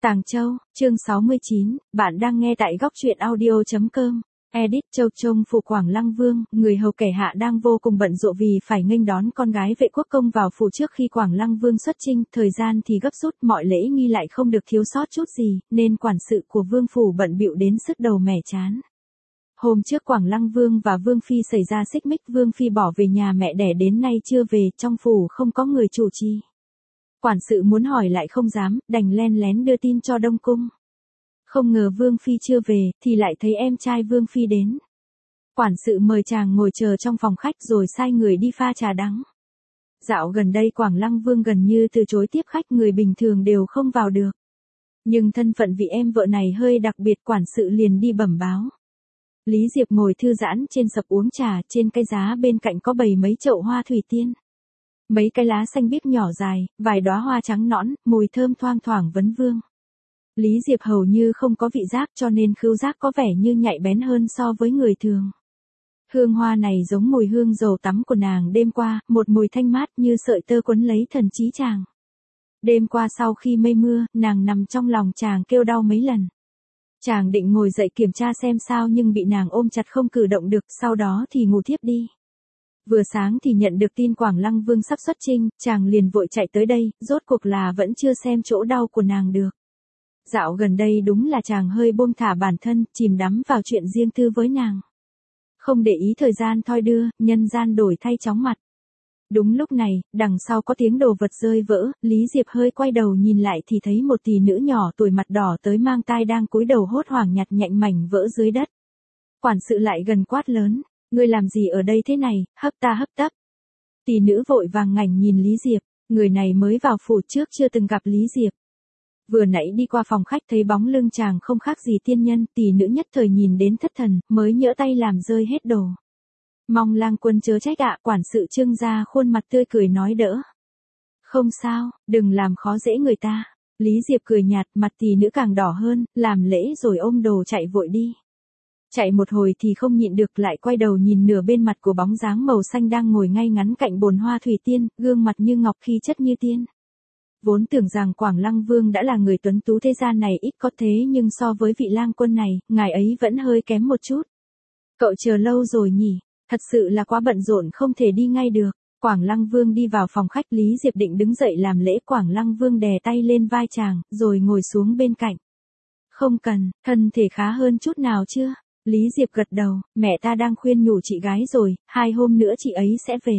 Tàng Châu, chương 69, bạn đang nghe tại góc truyện audio.com. Edit Châu Trông phủ Quảng Lăng Vương, người hầu kẻ hạ đang vô cùng bận rộn vì phải nghênh đón con gái vệ quốc công vào phủ trước khi Quảng Lăng Vương xuất chinh, thời gian thì gấp rút, mọi lễ nghi lại không được thiếu sót chút gì, nên quản sự của vương phủ bận bịu đến sứt đầu mẻ trán. Hôm trước Quảng Lăng Vương và Vương Phi xảy ra xích mích, Vương Phi bỏ về nhà mẹ đẻ đến nay chưa về, trong phủ không có người chủ trì. Quản sự muốn hỏi lại không dám, đành len lén đưa tin cho Đông Cung. Không ngờ Vương Phi chưa về, thì lại thấy em trai Vương Phi đến. Quản sự mời chàng ngồi chờ trong phòng khách rồi sai người đi pha trà đắng. Dạo gần đây Quảng Lăng Vương gần như từ chối tiếp khách, người bình thường đều không vào được. Nhưng thân phận vị em vợ này hơi đặc biệt, quản sự liền đi bẩm báo. Lý Diệp ngồi thư giãn trên sập uống trà, trên cái giá bên cạnh có bày mấy chậu hoa thủy tiên. Mấy cái lá xanh biếc nhỏ dài, vài đóa hoa trắng nõn, mùi thơm thoang thoảng vấn vương. Lý Diệp hầu như không có vị giác, cho nên khứu giác có vẻ như nhạy bén hơn so với người thường. Hương hoa này giống mùi hương dầu tắm của nàng đêm qua, một mùi thanh mát như sợi tơ quấn lấy thần trí chàng. Đêm qua sau khi mây mưa, nàng nằm trong lòng chàng kêu đau mấy lần. Chàng định ngồi dậy kiểm tra xem sao nhưng bị nàng ôm chặt không cử động được, sau đó thì ngủ thiếp đi. Vừa sáng thì nhận được tin Quảng Lăng Vương sắp xuất chinh, chàng liền vội chạy tới đây, rốt cuộc là vẫn chưa xem chỗ đau của nàng được. Dạo gần đây đúng là chàng hơi buông thả bản thân, chìm đắm vào chuyện riêng tư với nàng. Không để ý thời gian thoi đưa, nhân gian đổi thay chóng mặt. Đúng lúc này, đằng sau có tiếng đồ vật rơi vỡ, Lý Diệp hơi quay đầu nhìn lại thì thấy một tỷ nữ nhỏ tuổi mặt đỏ tới mang tai đang cúi đầu hốt hoảng nhặt nhạnh mảnh vỡ dưới đất. Quản sự lại gần quát lớn. Ngươi làm gì ở đây thế này, hấp ta hấp tấp. Tỷ nữ vội vàng ngảnh nhìn Lý Diệp, người này mới vào phủ trước chưa từng gặp Lý Diệp. Vừa nãy đi qua phòng khách thấy bóng lưng chàng không khác gì tiên nhân, tỷ nữ nhất thời nhìn đến thất thần, mới nhỡ tay làm rơi hết đồ. Mong lang quân chớ trách ạ, quản sự trương ra khuôn mặt tươi cười nói đỡ. Không sao, đừng làm khó dễ người ta. Lý Diệp cười nhạt, mặt tỷ nữ càng đỏ hơn, làm lễ rồi ôm đồ chạy vội đi. Chạy một hồi thì không nhịn được, lại quay đầu nhìn nửa bên mặt của bóng dáng màu xanh đang ngồi ngay ngắn cạnh bồn hoa thủy tiên, gương mặt như ngọc khí chất như tiên. Vốn tưởng rằng Quảng Lăng Vương đã là người tuấn tú thế gian này ít có thế nhưng so với vị lang quân này, ngài ấy vẫn hơi kém một chút. Cậu chờ lâu rồi nhỉ, thật sự là quá bận rộn không thể đi ngay được. Quảng Lăng Vương đi vào phòng khách, Lý Diệp định đứng dậy làm lễ, Quảng Lăng Vương đè tay lên vai chàng, rồi ngồi xuống bên cạnh. Không cần, thân thể khá hơn chút nào chưa? Lý Diệp gật đầu, mẹ ta đang khuyên nhủ chị gái rồi, 2 hôm nữa chị ấy sẽ về.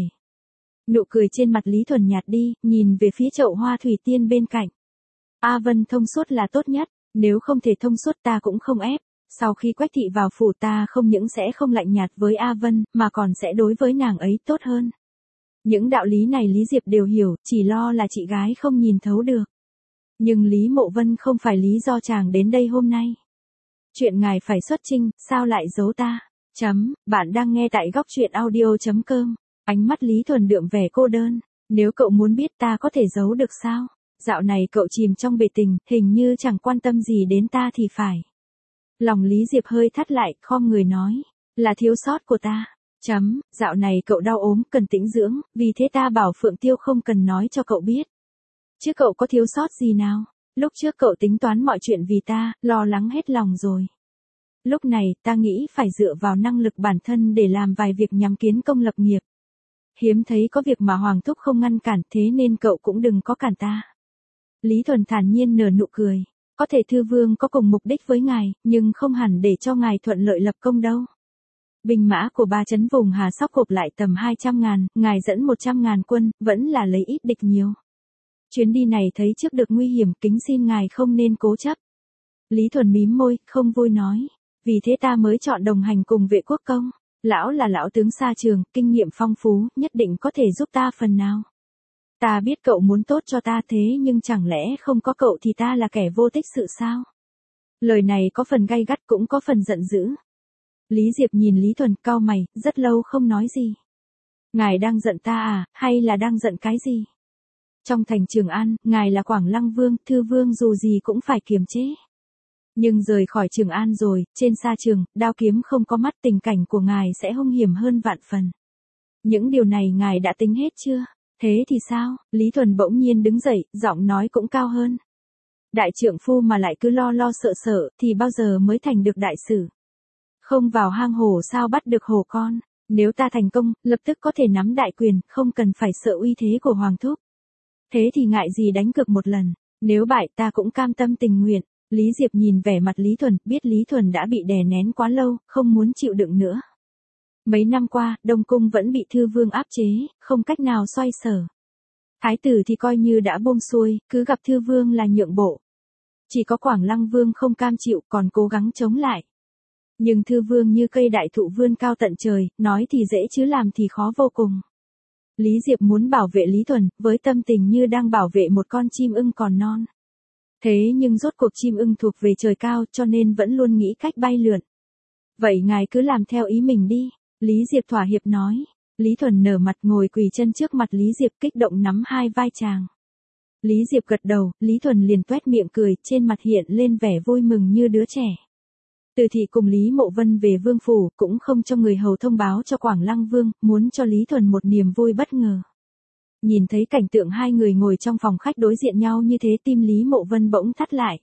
Nụ cười trên mặt Lý Thuần nhạt đi, nhìn về phía chậu hoa thủy tiên bên cạnh. A Vân thông suốt là tốt nhất, nếu không thể thông suốt ta cũng không ép. Sau khi Quách thị vào phủ ta không những sẽ không lạnh nhạt với A Vân, mà còn sẽ đối với nàng ấy tốt hơn. Những đạo lý này Lý Diệp đều hiểu, chỉ lo là chị gái không nhìn thấu được. Nhưng Lý Mộ Vân không phải lý do chàng đến đây hôm nay. Chuyện ngài phải xuất chinh, sao lại giấu ta? Bạn đang nghe tại góc truyện audio.com. Ánh mắt Lý Thuần đượm vẻ cô đơn. Nếu cậu muốn biết ta có thể giấu được sao? Dạo này cậu chìm trong bể tình, hình như chẳng quan tâm gì đến ta thì phải. Lòng Lý Diệp hơi thắt lại, khom người nói. Là thiếu sót của ta. Dạo này cậu đau ốm, cần tĩnh dưỡng, vì thế ta bảo Phượng Tiêu không cần nói cho cậu biết. Chứ cậu có thiếu sót gì nào? Lúc trước cậu tính toán mọi chuyện vì ta, lo lắng hết lòng rồi. Lúc này, ta nghĩ phải dựa vào năng lực bản thân để làm vài việc nhằm kiến công lập nghiệp. Hiếm thấy có việc mà Hoàng Thúc không ngăn cản, thế nên cậu cũng đừng có cản ta. Lý Thuần thản nhiên nở nụ cười. Có thể Thư Vương có cùng mục đích với ngài, nhưng không hẳn để cho ngài thuận lợi lập công đâu. Binh mã của 3 trấn vùng Hà Sóc gộp lại tầm 200.000, ngài dẫn 100.000 quân, vẫn là lấy ít địch nhiều. Chuyến đi này thấy trước được nguy hiểm, kính xin ngài không nên cố chấp. Lý Thuần mím môi, không vui nói. Vì thế ta mới chọn đồng hành cùng vệ quốc công. Lão là lão tướng xa trường, kinh nghiệm phong phú, nhất định có thể giúp ta phần nào. Ta biết cậu muốn tốt cho ta thế nhưng chẳng lẽ không có cậu thì ta là kẻ vô tích sự sao? Lời này có phần gay gắt cũng có phần giận dữ. Lý Diệp nhìn Lý Thuần cau mày, rất lâu không nói gì. Ngài đang giận ta à, hay là đang giận cái gì? Trong thành Trường An, ngài là Quảng Lăng Vương, Thư Vương dù gì cũng phải kiềm chế. Nhưng rời khỏi Trường An rồi, trên sa trường, đao kiếm không có mắt, tình cảnh của ngài sẽ hung hiểm hơn vạn phần. Những điều này ngài đã tính hết chưa? Thế thì sao? Lý Thuần bỗng nhiên đứng dậy, giọng nói cũng cao hơn. Đại trượng phu mà lại cứ lo lo sợ sợ thì bao giờ mới thành được đại sử. Không vào hang hổ sao bắt được hổ con, nếu ta thành công, lập tức có thể nắm đại quyền, không cần phải sợ uy thế của Hoàng thúc. Thế thì ngại gì đánh cược một lần, nếu bại ta cũng cam tâm tình nguyện. Lý Diệp nhìn vẻ mặt Lý Thuần, biết Lý Thuần đã bị đè nén quá lâu, không muốn chịu đựng nữa. Mấy năm qua, Đông Cung vẫn bị Thư Vương áp chế, không cách nào xoay sở. Thái tử thì coi như đã buông xuôi, cứ gặp Thư Vương là nhượng bộ. Chỉ có Quảng Lăng Vương không cam chịu, còn cố gắng chống lại. Nhưng Thư Vương như cây đại thụ vươn cao tận trời, nói thì dễ chứ làm thì khó vô cùng. Lý Diệp muốn bảo vệ Lý Thuần, với tâm tình như đang bảo vệ một con chim ưng còn non. Thế nhưng rốt cuộc chim ưng thuộc về trời cao cho nên vẫn luôn nghĩ cách bay lượn. Vậy ngài cứ làm theo ý mình đi, Lý Diệp thỏa hiệp nói. Lý Thuần nở mặt ngồi quỳ chân trước mặt Lý Diệp kích động nắm hai vai chàng. Lý Diệp gật đầu, Lý Thuần liền toét miệng cười, trên mặt hiện lên vẻ vui mừng như đứa trẻ. Từ thị cùng Lý Mộ Vân về vương phủ, cũng không cho người hầu thông báo cho Quảng Lăng Vương, muốn cho Lý Thuần một niềm vui bất ngờ. Nhìn thấy cảnh tượng hai người ngồi trong phòng khách đối diện nhau như thế, tim Lý Mộ Vân bỗng thắt lại.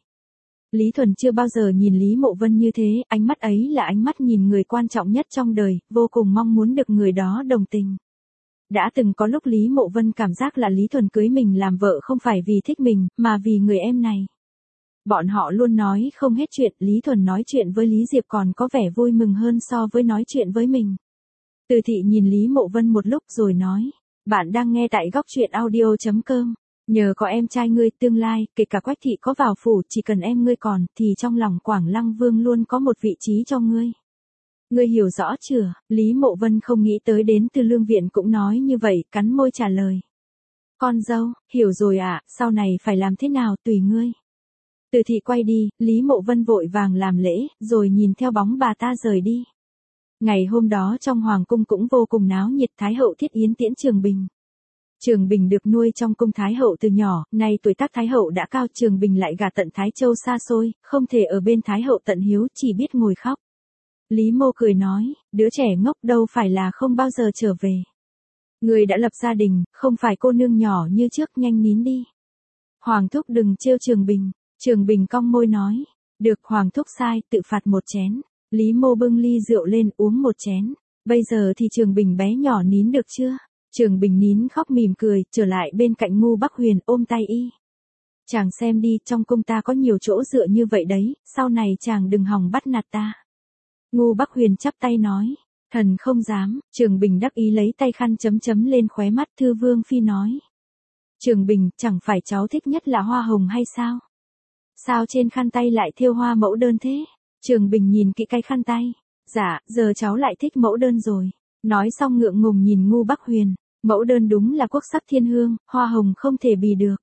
Lý Thuần chưa bao giờ nhìn Lý Mộ Vân như thế, ánh mắt ấy là ánh mắt nhìn người quan trọng nhất trong đời, vô cùng mong muốn được người đó đồng tình. Đã từng có lúc Lý Mộ Vân cảm giác là Lý Thuần cưới mình làm vợ không phải vì thích mình, mà vì người em này. Bọn họ luôn nói không hết chuyện, Lý Thuần nói chuyện với Lý Diệp còn có vẻ vui mừng hơn so với nói chuyện với mình. Từ thị nhìn Lý Mộ Vân một lúc rồi nói, bạn đang nghe tại góc truyện audio.com. Nhờ có em trai ngươi tương lai, kể cả Quách thị có vào phủ, chỉ cần em ngươi còn, thì trong lòng Quảng Lăng Vương luôn có một vị trí cho ngươi. Ngươi hiểu rõ chưa? Lý Mộ Vân không nghĩ tới đến Từ Lương Viện cũng nói như vậy, cắn môi trả lời. Con dâu, hiểu rồi ạ, sau này phải làm thế nào tùy ngươi. Từ thị quay đi, Lý Mộ Vân vội vàng làm lễ, rồi nhìn theo bóng bà ta rời đi. Ngày hôm đó trong Hoàng cung cũng vô cùng náo nhiệt, Thái hậu thiết yến tiễn Trường Bình. Trường Bình được nuôi trong cung Thái hậu từ nhỏ, nay tuổi tác Thái hậu đã cao, Trường Bình lại gả tận Thái Châu xa xôi, không thể ở bên Thái hậu tận hiếu, chỉ biết ngồi khóc. Lý Mô cười nói, đứa trẻ ngốc đâu phải là không bao giờ trở về. Người đã lập gia đình, không phải cô nương nhỏ như trước, nhanh nín đi. Hoàng thúc đừng trêu Trường Bình. Trường Bình cong môi nói, được, Hoàng thúc sai, tự phạt một chén. Lý Mô bưng ly rượu lên uống một chén. Bây giờ thì Trường Bình bé nhỏ nín được chưa? Trường Bình nín khóc mỉm cười, trở lại bên cạnh Ngu Bắc Huyền ôm tay y. Chàng xem đi, trong cung ta có nhiều chỗ dựa như vậy đấy, sau này chàng đừng hòng bắt nạt ta. Ngu Bắc Huyền chắp tay nói, thần không dám. Trường Bình đắc ý lấy tay khăn chấm chấm lên khóe mắt. Thư Vương phi nói, Trường Bình, chẳng phải cháu thích nhất là hoa hồng hay sao? Sao trên khăn tay lại thêu hoa mẫu đơn thế? Trường Bình nhìn kỹ cái khăn tay. Dạ, giờ cháu lại thích mẫu đơn rồi. Nói xong ngượng ngùng nhìn Ngu Bắc Huyền. Mẫu đơn đúng là quốc sắc thiên hương, hoa hồng không thể bì được.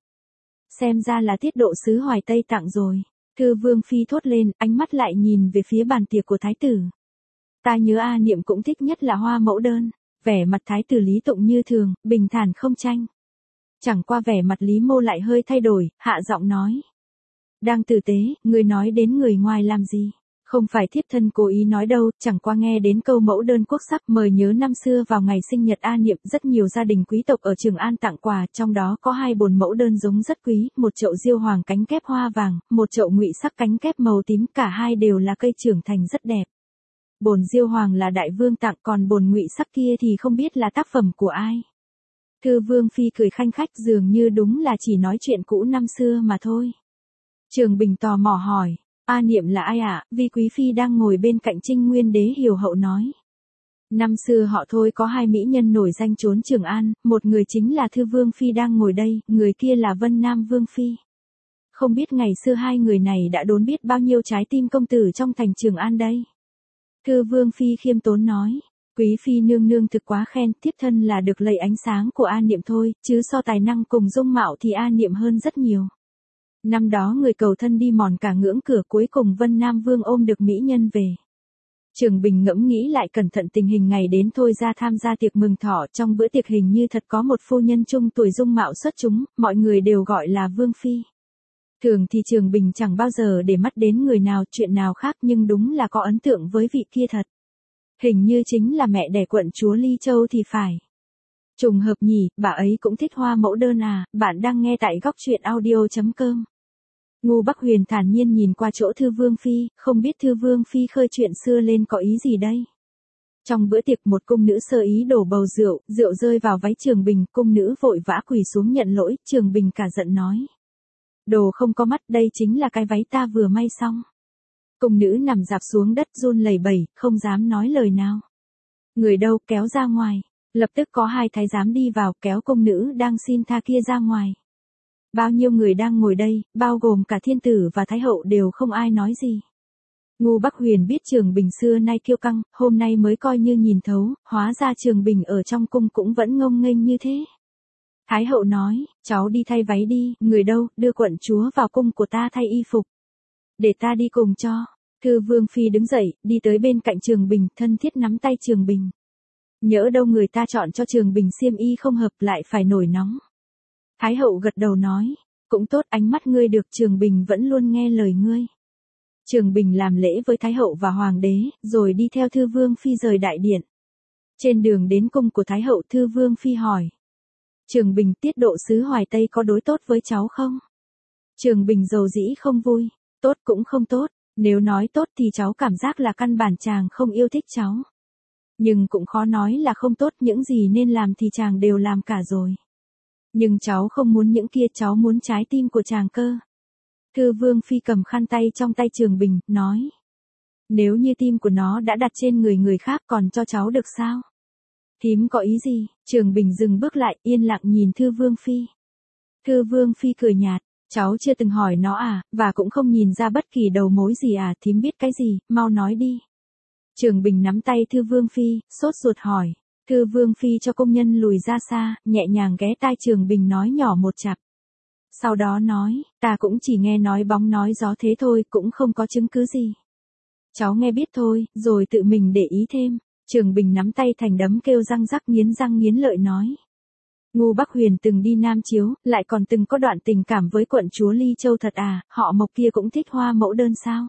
Xem ra là tiết độ sứ Hoài Tây tặng rồi. Thư Vương phi thốt lên, ánh mắt lại nhìn về phía bàn tiệc của thái tử. Ta nhớ A Niệm cũng thích nhất là hoa mẫu đơn. Vẻ mặt thái tử Lý Tụng như thường, bình thản không tranh. Chẳng qua vẻ mặt Lý Mô lại hơi thay đổi, hạ giọng nói. Đang tử tế, người nói đến người ngoài làm gì? Không phải thiếp thân cố ý nói đâu, chẳng qua nghe đến câu mẫu đơn quốc sắc, mời nhớ năm xưa vào ngày sinh nhật A Niệm, rất nhiều gia đình quý tộc ở Trường An tặng quà, trong đó có 2 bồn mẫu đơn giống rất quý, một chậu diêu hoàng cánh kép hoa vàng, một chậu ngụy sắc cánh kép màu tím, cả hai đều là cây trưởng thành rất đẹp. Bồn diêu hoàng là đại vương tặng, còn bồn ngụy sắc kia thì không biết là tác phẩm của ai. Thư Vương phi cười khanh khách, dường như đúng là chỉ nói chuyện cũ năm xưa mà thôi. Trường Bình tò mò hỏi, A Niệm là ai ạ? Vi quý phi đang ngồi bên cạnh Trinh Nguyên Đế hiểu hậu nói. Năm xưa họ Thôi có 2 mỹ nhân nổi danh trốn Trường An, một người chính là Thư Vương phi đang ngồi đây, người kia là Vân Nam Vương phi. Không biết ngày xưa 2 người này đã đốn biết bao nhiêu trái tim công tử trong thành Trường An đây. Thư Vương phi khiêm tốn nói, quý phi nương nương thực quá khen, thiếp thân là được lầy ánh sáng của A Niệm thôi, chứ so tài năng cùng dung mạo thì A Niệm hơn rất nhiều. Năm đó người cầu thân đi mòn cả ngưỡng cửa, cuối cùng Vân Nam Vương ôm được mỹ nhân về. Trường Bình ngẫm nghĩ lại cẩn thận tình hình ngày đến Thôi ra tham gia tiệc mừng thọ, trong bữa tiệc hình như thật có một phu nhân trung tuổi dung mạo xuất chúng, mọi người đều gọi là Vương phi. Thường thì Trường Bình chẳng bao giờ để mắt đến người nào, chuyện nào khác, nhưng đúng là có ấn tượng với vị kia thật. Hình như chính là mẹ đẻ quận chúa Ly Châu thì phải. Trùng hợp nhỉ, bà ấy cũng thích hoa mẫu đơn à. Bạn đang nghe tại góc truyện audio.com. Ngô Bắc Huyền thản nhiên nhìn qua chỗ Thư Vương Phi, không biết Thư Vương Phi khơi chuyện xưa lên có ý gì đây. Trong bữa tiệc một cung nữ sơ ý đổ bầu rượu, rượu rơi vào váy Trường Bình, cung nữ vội vã quỳ xuống nhận lỗi, Trường Bình cả giận nói. Đồ không có mắt, đây chính là cái váy ta vừa may xong. Cung nữ nằm dạp xuống đất run lẩy bẩy, không dám nói lời nào. Người đâu, kéo ra ngoài. Lập tức có hai thái giám đi vào, kéo cung nữ đang xin tha kia ra ngoài. Bao nhiêu người đang ngồi đây, bao gồm cả thiên tử và thái hậu đều không ai nói gì. Ngô Bắc Huyền biết Trường Bình xưa nay kiêu căng, hôm nay mới coi như nhìn thấu, hóa ra Trường Bình ở trong cung cũng vẫn ngông nghênh như thế. Thái hậu nói, cháu đi thay váy đi, người đâu, đưa quận chúa vào cung của ta thay y phục. Để ta đi cùng cho. Thư Vương Phi đứng dậy, đi tới bên cạnh Trường Bình, thân thiết nắm tay Trường Bình. Nhỡ đâu người ta chọn cho Trường Bình xiêm y không hợp lại phải nổi nóng. Thái hậu gật đầu nói, cũng tốt, ánh mắt ngươi được, Trường Bình vẫn luôn nghe lời ngươi. Trường Bình làm lễ với Thái hậu và Hoàng đế, rồi đi theo Thư Vương Phi rời đại điện. Trên đường đến cung của Thái hậu, Thư Vương Phi hỏi. Trường Bình, tiết độ sứ Hoài Tây có đối tốt với cháu không? Trường Bình dầu dĩ không vui, tốt cũng không tốt, nếu nói tốt thì cháu cảm giác là căn bản chàng không yêu thích cháu. Nhưng cũng khó nói là không tốt, những gì nên làm thì chàng đều làm cả rồi. Nhưng cháu không muốn những kia, cháu muốn trái tim của chàng cơ. Thư Vương Phi cầm khăn tay trong tay Trường Bình, nói. Nếu như tim của nó đã đặt trên người khác còn cho cháu được sao? Thím có ý gì? Trường Bình dừng bước lại, yên lặng nhìn Thư Vương Phi. Thư Vương Phi cười nhạt, cháu chưa từng hỏi nó à, và cũng không nhìn ra bất kỳ đầu mối gì à, thím biết cái gì, mau nói đi. Trường Bình nắm tay Thư Vương Phi, sốt ruột hỏi. Thư Vương Phi cho công nhân lùi ra xa, nhẹ nhàng ghé tai Trường Bình nói nhỏ một chặp. Sau đó nói, ta cũng chỉ nghe nói bóng nói gió thế thôi, cũng không có chứng cứ gì. Cháu nghe biết thôi, rồi tự mình để ý thêm. Trường Bình nắm tay thành đấm kêu răng rắc răng nghiến lợi nói. Ngô Bắc Huyền từng đi Nam Chiếu, lại còn từng có đoạn tình cảm với quận chúa Ly Châu thật à, họ Mộc kia cũng thích hoa mẫu đơn sao?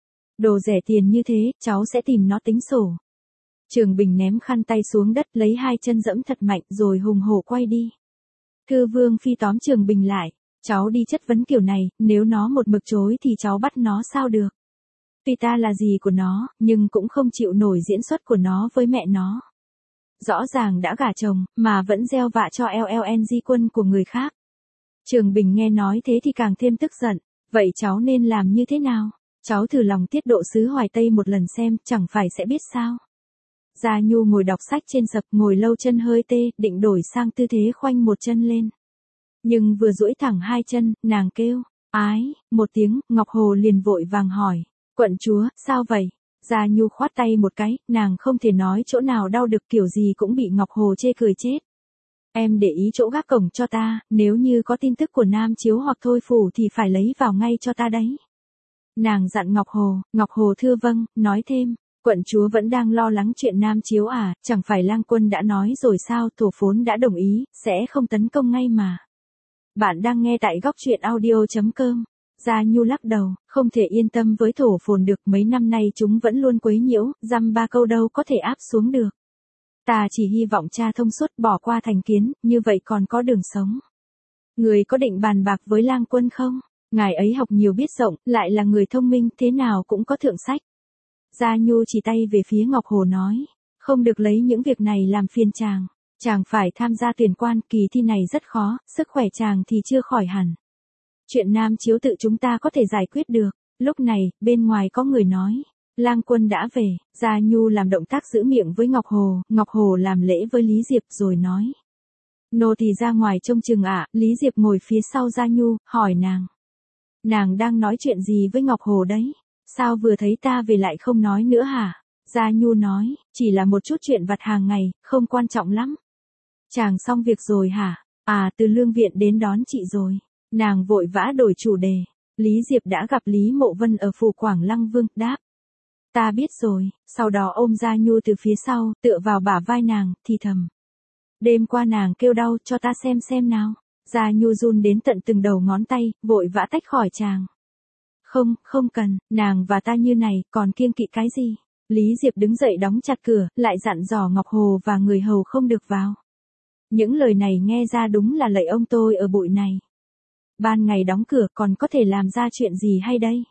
Đồ rẻ tiền như thế, cháu sẽ tìm nó tính sổ. Trường Bình ném khăn tay xuống đất, lấy hai chân dẫm thật mạnh rồi hùng hổ quay đi. Thư Vương Phi tóm Trường Bình lại. Cháu đi chất vấn kiểu này, nếu nó một mực chối thì cháu bắt nó sao được. Tuy ta là gì của nó, nhưng cũng không chịu nổi diễn xuất của nó với mẹ nó. Rõ ràng đã gả chồng, mà vẫn gieo vạ cho LLNG quân của người khác. Trường Bình nghe nói thế thì càng thêm tức giận. Vậy cháu nên làm như thế nào? Cháu thử lòng tiết độ sứ Hoài Tây một lần xem, chẳng phải sẽ biết sao. Gia Nhu ngồi đọc sách trên sập, ngồi lâu chân hơi tê, định đổi sang tư thế khoanh một chân lên. Nhưng vừa duỗi thẳng hai chân, nàng kêu, ái, một tiếng, Ngọc Hồ liền vội vàng hỏi, quận chúa, sao vậy? Gia Nhu khoát tay một cái, nàng không thể nói chỗ nào đau được, kiểu gì cũng bị Ngọc Hồ chê cười chết. Em để ý chỗ gác cổng cho ta, nếu như có tin tức của Nam Chiếu hoặc Thôi Phủ thì phải lấy vào ngay cho ta đấy. Nàng dặn Ngọc Hồ thưa vâng, nói thêm, quận chúa vẫn đang lo lắng chuyện Nam Chiếu à, chẳng phải Lang Quân đã nói rồi sao, Thổ Phốn đã đồng ý, sẽ không tấn công ngay mà. Bạn đang nghe tại góc truyện audio.com. Gia Nhu lắc đầu, không thể yên tâm với Thổ Phồn được, mấy năm nay chúng vẫn luôn quấy nhiễu, dăm ba câu đâu có thể áp xuống được. Ta chỉ hy vọng cha thông suốt bỏ qua thành kiến, như vậy còn có đường sống. Người có định bàn bạc với Lang Quân không? Ngài ấy học nhiều biết rộng, lại là người thông minh, thế nào cũng có thượng sách. Gia Nhu chỉ tay về phía Ngọc Hồ nói, không được lấy những việc này làm phiền chàng. Chàng phải tham gia tuyển quan, kỳ thi này rất khó, sức khỏe chàng thì chưa khỏi hẳn. Chuyện Nam Chiếu tự chúng ta có thể giải quyết được. Lúc này, bên ngoài có người nói, Lang Quân đã về. Gia Nhu làm động tác giữ miệng với Ngọc Hồ làm lễ với Lý Diệp rồi nói. Nô thì ra ngoài trông chừng ạ. Lý Diệp ngồi phía sau Gia Nhu, hỏi nàng. Nàng đang nói chuyện gì với Ngọc Hồ đấy? Sao vừa thấy ta về lại không nói nữa hả? Gia Nhu nói, chỉ là một chút chuyện vặt hàng ngày, không quan trọng lắm. Chàng xong việc rồi hả? À, từ Lương Viện đến đón chị rồi. Nàng vội vã đổi chủ đề. Lý Diệp đã gặp Lý Mộ Vân ở phủ Quảng Lăng Vương, đáp. Ta biết rồi, sau đó ôm Gia Nhu từ phía sau, tựa vào bả vai nàng, thì thầm. Đêm qua nàng kêu đau, cho ta xem nào. Gia Nhu run đến tận từng đầu ngón tay, vội vã tách khỏi chàng. Không cần, nàng và ta như này, còn kiêng kỵ cái gì? Lý Diệp đứng dậy đóng chặt cửa, lại dặn dò Ngọc Hồ và người hầu không được vào. Những lời này nghe ra đúng là lạy ông tôi ở bụi này. ban ngày đóng cửa còn có thể làm ra chuyện gì hay đây?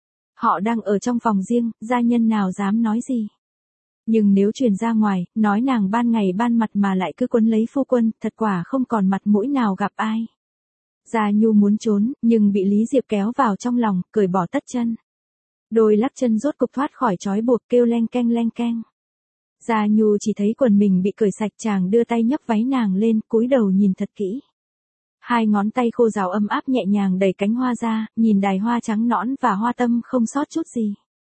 Họ đang ở trong phòng riêng, gia nhân nào dám nói gì? Nhưng nếu truyền ra ngoài, nói nàng ban ngày ban mặt mà lại cứ quấn lấy phu quân, thật quả không còn mặt mũi nào gặp ai. Gia Nhu muốn trốn, nhưng bị Lý Diệp kéo vào trong lòng, cởi bỏ tất chân. Đôi lắc chân rốt cục thoát khỏi trói buộc, kêu leng keng leng keng. Gia Nhu chỉ thấy quần mình bị cởi sạch, chàng đưa tay nhấc váy nàng lên, cúi đầu nhìn thật kỹ. Hai ngón tay khô ráo ấm áp nhẹ nhàng đẩy cánh hoa ra, nhìn đài hoa trắng nõn và hoa tâm không sót chút gì.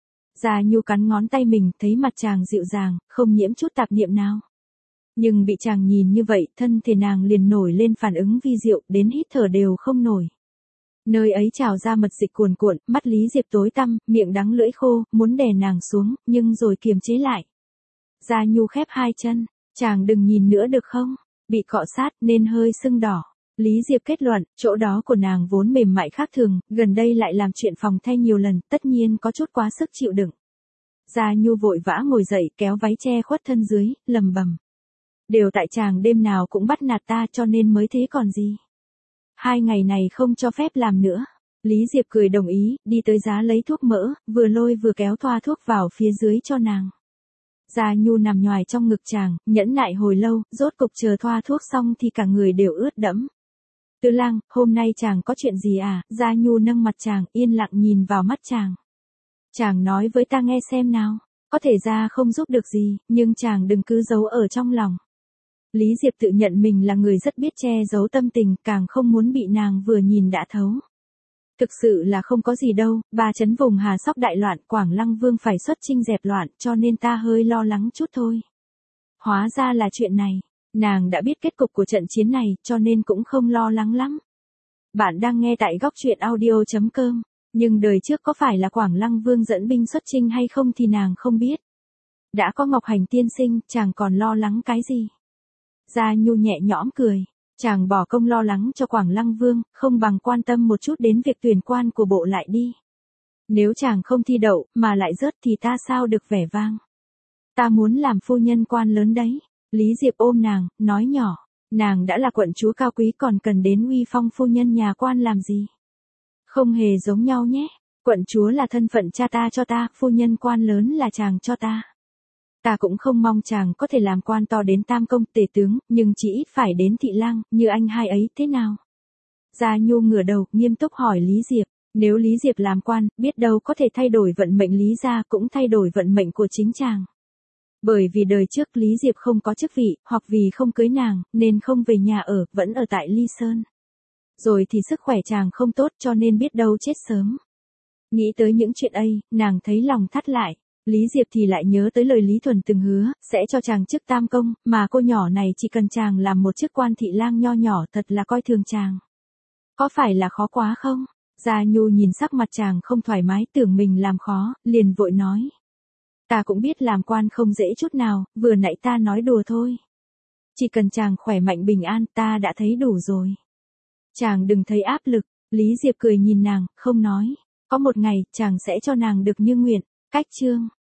Gia Nhu cắn ngón tay mình, thấy mặt chàng dịu dàng, không nhiễm chút tạp niệm nào. Nhưng bị chàng nhìn như vậy, thân thể nàng liền nổi lên phản ứng vi diệu, đến hít thở đều không nổi. Nơi ấy trào ra mật dịch cuồn cuộn, mắt Lý Diệp tối tăm, miệng đắng lưỡi khô, muốn đè nàng xuống, nhưng rồi kiềm chế lại. Gia Nhu khép hai chân, chàng đừng nhìn nữa được không? Bị cọ sát nên hơi sưng đỏ. Lý Diệp kết luận, chỗ đó của nàng vốn mềm mại khác thường, gần đây lại làm chuyện phòng thay nhiều lần, tất nhiên có chút quá sức chịu đựng. Gia Nhu vội vã ngồi dậy, kéo váy che khuất thân dưới, lầm bầm. Đều tại chàng đêm nào cũng bắt nạt ta cho nên mới thế còn gì. 2 ngày này không cho phép làm nữa. Lý Diệp cười đồng ý, đi tới giá lấy thuốc mỡ, vừa lôi vừa kéo thoa thuốc vào phía dưới cho nàng. Gia Nhu nằm nhoài trong ngực chàng, nhẫn nại hồi lâu, rốt cục chờ thoa thuốc xong thì cả người đều ướt đẫm. Tư Lang, hôm nay chàng có chuyện gì à? Gia Nhu nâng mặt chàng, yên lặng nhìn vào mắt chàng. Chàng nói với ta nghe xem nào. Có thể ra không giúp được gì, nhưng chàng đừng cứ giấu ở trong lòng. Lý Diệp tự nhận mình là người rất biết che giấu tâm tình, càng không muốn bị nàng vừa nhìn đã thấu. Thực sự là không có gì đâu, 3 chấn vùng Hà Sóc đại loạn, Quảng Lăng Vương phải xuất chinh dẹp loạn, cho nên ta hơi lo lắng chút thôi. Hóa ra là chuyện này, nàng đã biết kết cục của trận chiến này, cho nên cũng không lo lắng lắm. Bạn đang nghe tại góc truyện audio.com, nhưng đời trước có phải là Quảng Lăng Vương dẫn binh xuất chinh hay không thì nàng không biết. Đã có Ngọc Hành tiên sinh, chàng còn lo lắng cái gì? Gia Nhu nhẹ nhõm cười, chàng bỏ công lo lắng cho Quảng Lăng Vương, không bằng quan tâm một chút đến việc tuyển quan của bộ lại đi. Nếu chàng không thi đậu, mà lại rớt thì ta sao được vẻ vang. Ta muốn làm phu nhân quan lớn đấy. Lý Diệp ôm nàng, nói nhỏ, nàng đã là quận chúa cao quý còn cần đến uy phong phu nhân nhà quan làm gì. Không hề giống nhau nhé, quận chúa là thân phận cha ta cho ta, phu nhân quan lớn là chàng cho ta. Ta cũng không mong chàng có thể làm quan to đến tam công tể tướng, nhưng chỉ ít phải đến thị lang, như anh hai ấy thế nào? Gia Nhu ngửa đầu, nghiêm túc hỏi Lý Diệp, nếu Lý Diệp làm quan, biết đâu có thể thay đổi vận mệnh Lý gia cũng thay đổi vận mệnh của chính chàng. Bởi vì đời trước Lý Diệp không có chức vị, hoặc vì không cưới nàng, nên không về nhà ở, vẫn ở tại Ly Sơn. Rồi thì sức khỏe chàng không tốt cho nên biết đâu chết sớm. Nghĩ tới những chuyện ấy, nàng thấy lòng thắt lại. Lý Diệp thì lại nhớ tới lời Lý Thuần từng hứa, sẽ cho chàng chức tam công, mà cô nhỏ này chỉ cần chàng làm một chức quan thị lang nho nhỏ thật là coi thường chàng. Có phải là khó quá không? Gia Nhu nhìn sắc mặt chàng không thoải mái, tưởng mình làm khó, liền vội nói. Ta cũng biết làm quan không dễ chút nào, vừa nãy ta nói đùa thôi. Chỉ cần chàng khỏe mạnh bình an ta đã thấy đủ rồi. Chàng đừng thấy áp lực, Lý Diệp cười nhìn nàng, không nói. Có một ngày, chàng sẽ cho nàng được như nguyện. Cách chương